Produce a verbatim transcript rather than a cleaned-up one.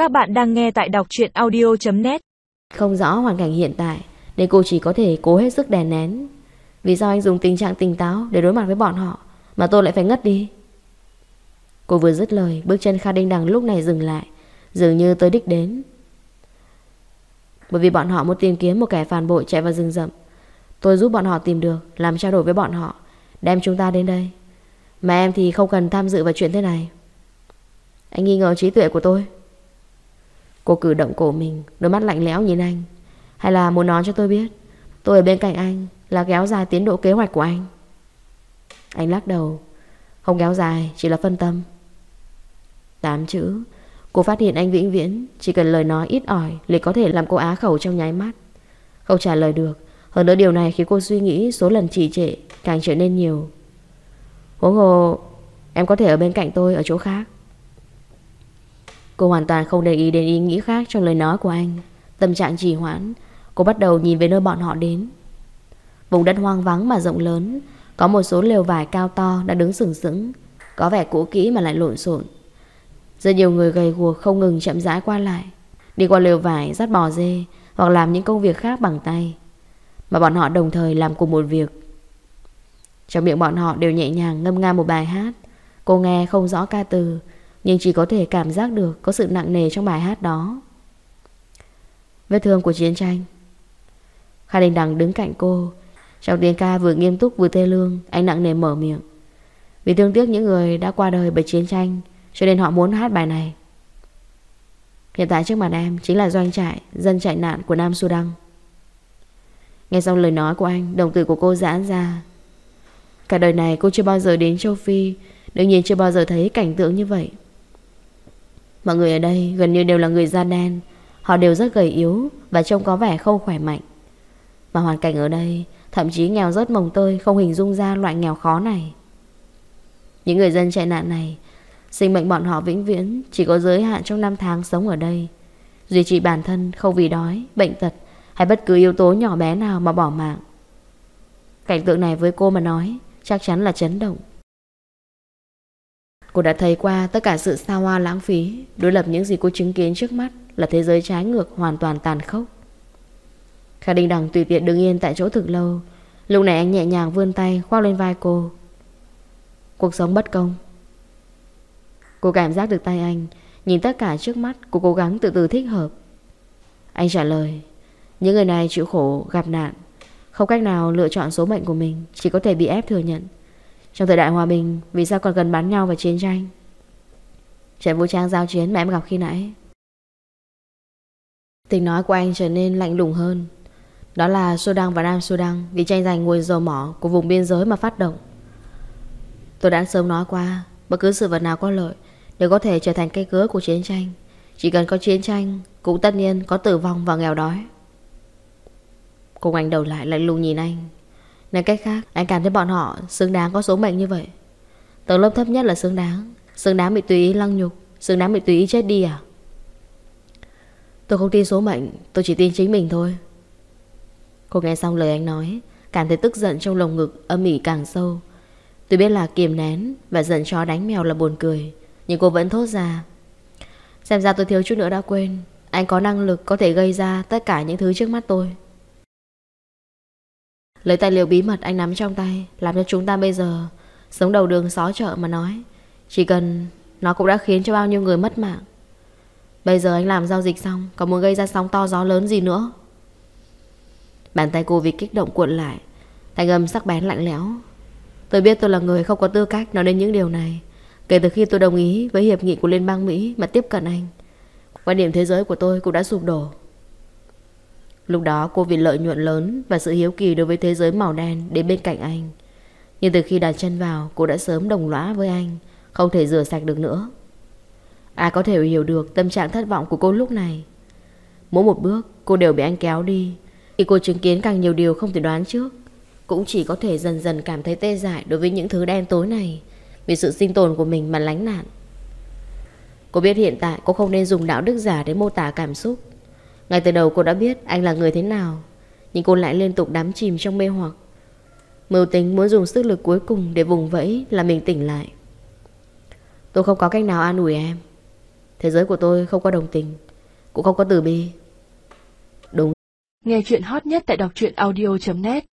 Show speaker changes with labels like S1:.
S1: Các bạn đang nghe tại đọc truyện audio chấm net.
S2: Không rõ hoàn cảnh hiện tại nên cô chỉ có thể cố hết sức đè nén. Vì sao anh dùng tình trạng tỉnh táo để đối mặt với bọn họ mà tôi lại phải ngất đi? Cô vừa dứt lời, bước chân Kha Đinh Đằng lúc này dừng lại, dường như tới đích đến. Bởi vì bọn họ muốn tìm kiếm một kẻ phản bội chạy vào rừng rậm. Tôi giúp bọn họ tìm được, làm trao đổi với bọn họ, đem chúng ta đến đây. Mà em thì không cần tham dự vào chuyện thế này. Anh nghi ngờ trí tuệ của tôi? Cô cử động cổ mình, đôi mắt lạnh lẽo nhìn anh. Hay là muốn nói cho tôi biết tôi ở bên cạnh anh là kéo dài tiến độ kế hoạch của anh? Anh lắc đầu. Không kéo dài, chỉ là phân tâm. Tám chữ. Cô phát hiện anh vĩnh viễn chỉ cần lời nói ít ỏi liền có thể làm cô á khẩu trong nháy mắt. Không trả lời được. Hơn nữa điều này khiến cô suy nghĩ số lần trì trệ càng trở nên nhiều. Huống hồ em có thể ở bên cạnh tôi ở chỗ khác. Cô hoàn toàn không để ý đến ý nghĩ khác trong lời nói của anh. Tâm trạng trì hoãn, cô bắt đầu nhìn về nơi bọn họ đến. Vùng đất hoang vắng mà rộng lớn, có một số lều vải cao to đã đứng sừng sững, có vẻ cũ kỹ mà lại lộn xộn. Rất nhiều người gầy guộc không ngừng chậm rãi qua lại, đi qua lều vải dắt bò dê hoặc làm những công việc khác bằng tay. Mà bọn họ đồng thời làm cùng một việc. Trong miệng bọn họ đều nhẹ nhàng ngâm nga một bài hát. Cô nghe không rõ ca từ, nhưng chỉ có thể cảm giác được có sự nặng nề trong bài hát đó. Vết thương của chiến tranh. Kha Đình Đằng đứng cạnh cô. Trong tiếng ca vừa nghiêm túc vừa thê lương, anh nặng nề mở miệng. Vì thương tiếc những người đã qua đời bởi chiến tranh, cho nên họ muốn hát bài này. Hiện tại trước mặt em chính là doanh trại dân chạy nạn của Nam Sudan. Nghe xong lời nói của anh, đồng tử của cô giãn ra. Cả đời này cô chưa bao giờ đến châu Phi, đương nhiên chưa bao giờ thấy cảnh tượng như vậy. Mọi người ở đây gần như đều là người da đen. Họ đều rất gầy yếu và trông có vẻ không khỏe mạnh. Mà hoàn cảnh ở đây thậm chí nghèo rớt mồng tơi, không hình dung ra loại nghèo khó này. Những người dân chạy nạn này, sinh mệnh bọn họ vĩnh viễn chỉ có giới hạn trong năm tháng sống ở đây, duy trì bản thân không vì đói, bệnh tật hay bất cứ yếu tố nhỏ bé nào mà bỏ mạng. Cảnh tượng này với cô mà nói chắc chắn là chấn động. Cô đã thấy qua tất cả sự xa hoa lãng phí. Đối lập những gì cô chứng kiến trước mắt là thế giới trái ngược hoàn toàn tàn khốc. Kha Đình Đằng tùy tiện đứng yên tại chỗ thực lâu. Lúc này anh nhẹ nhàng vươn tay khoác lên vai cô. Cuộc sống bất công. Cô cảm giác được tay anh, nhìn tất cả trước mắt. Cô cố gắng từ từ thích hợp. Anh trả lời. Những người này chịu khổ gặp nạn, không cách nào lựa chọn số mệnh của mình, chỉ có thể bị ép thừa nhận. Trong thời đại hòa bình, vì sao còn cần bắn nhau và chiến tranh? Trận vũ trang giao chiến mà em gặp khi nãy. Tiếng nói của anh trở nên lạnh lùng hơn. Đó là Sudan và Nam Sudan vì tranh giành nguồn dầu mỏ của vùng biên giới mà phát động. Tôi đã sớm nói qua, bất cứ sự vật nào có lợi đều có thể trở thành cây cớ của chiến tranh. Chỉ cần có chiến tranh, cũng tất nhiên có tử vong và nghèo đói. Cô ngoảnh đầu lại lạnh lùng nhìn anh. Nói cách khác, anh cảm thấy bọn họ xứng đáng có số mệnh như vậy. Tầng lớp thấp nhất là xứng đáng, xứng đáng bị tùy ý lăng nhục, xứng đáng bị tùy ý chết đi à? Tôi không tin số mệnh, tôi chỉ tin chính mình thôi. Cô nghe xong lời anh nói, cảm thấy tức giận trong lồng ngực âm ỉ càng sâu. Tôi biết là kiềm nén và giận chó đánh mèo là buồn cười, nhưng cô vẫn thốt ra. Xem ra tôi thiếu chút nữa đã quên, anh có năng lực có thể gây ra tất cả những thứ trước mắt tôi. Lấy tài liệu bí mật anh nắm trong tay, làm cho chúng ta bây giờ sống đầu đường xó chợ mà nói. Chỉ cần nó cũng đã khiến cho bao nhiêu người mất mạng. Bây giờ anh làm giao dịch xong, còn muốn gây ra sóng to gió lớn gì nữa? Bàn tay cô vì kích động cuộn lại, thanh âm sắc bén lạnh lẽo. Tôi biết tôi là người không có tư cách nói đến những điều này. Kể từ khi tôi đồng ý với hiệp nghị của Liên bang Mỹ mà tiếp cận anh, quan điểm thế giới của tôi cũng đã sụp đổ. Lúc đó cô vì lợi nhuận lớn và sự hiếu kỳ đối với thế giới màu đen đến bên cạnh anh. Nhưng từ khi đặt chân vào, cô đã sớm đồng lõa với anh, không thể rửa sạch được nữa. Ai có thể hiểu được tâm trạng thất vọng của cô lúc này. Mỗi một bước cô đều bị anh kéo đi. Khi cô chứng kiến càng nhiều điều không thể đoán trước, cũng chỉ có thể dần dần cảm thấy tê dại đối với những thứ đen tối này, vì sự sinh tồn của mình mà lánh nạn. Cô biết hiện tại cô không nên dùng đạo đức giả để mô tả cảm xúc. Ngay từ đầu cô đã biết anh là người thế nào, nhưng cô lại liên tục đắm chìm trong mê hoặc, mưu tính muốn dùng sức lực cuối cùng để vùng vẫy là mình tỉnh lại. Tôi không có cách nào an ủi em. Thế giới của tôi không có đồng tình, cũng không có từ bi. Đúng.
S1: Nghe chuyện hot nhất tại đọc truyện audio chấm net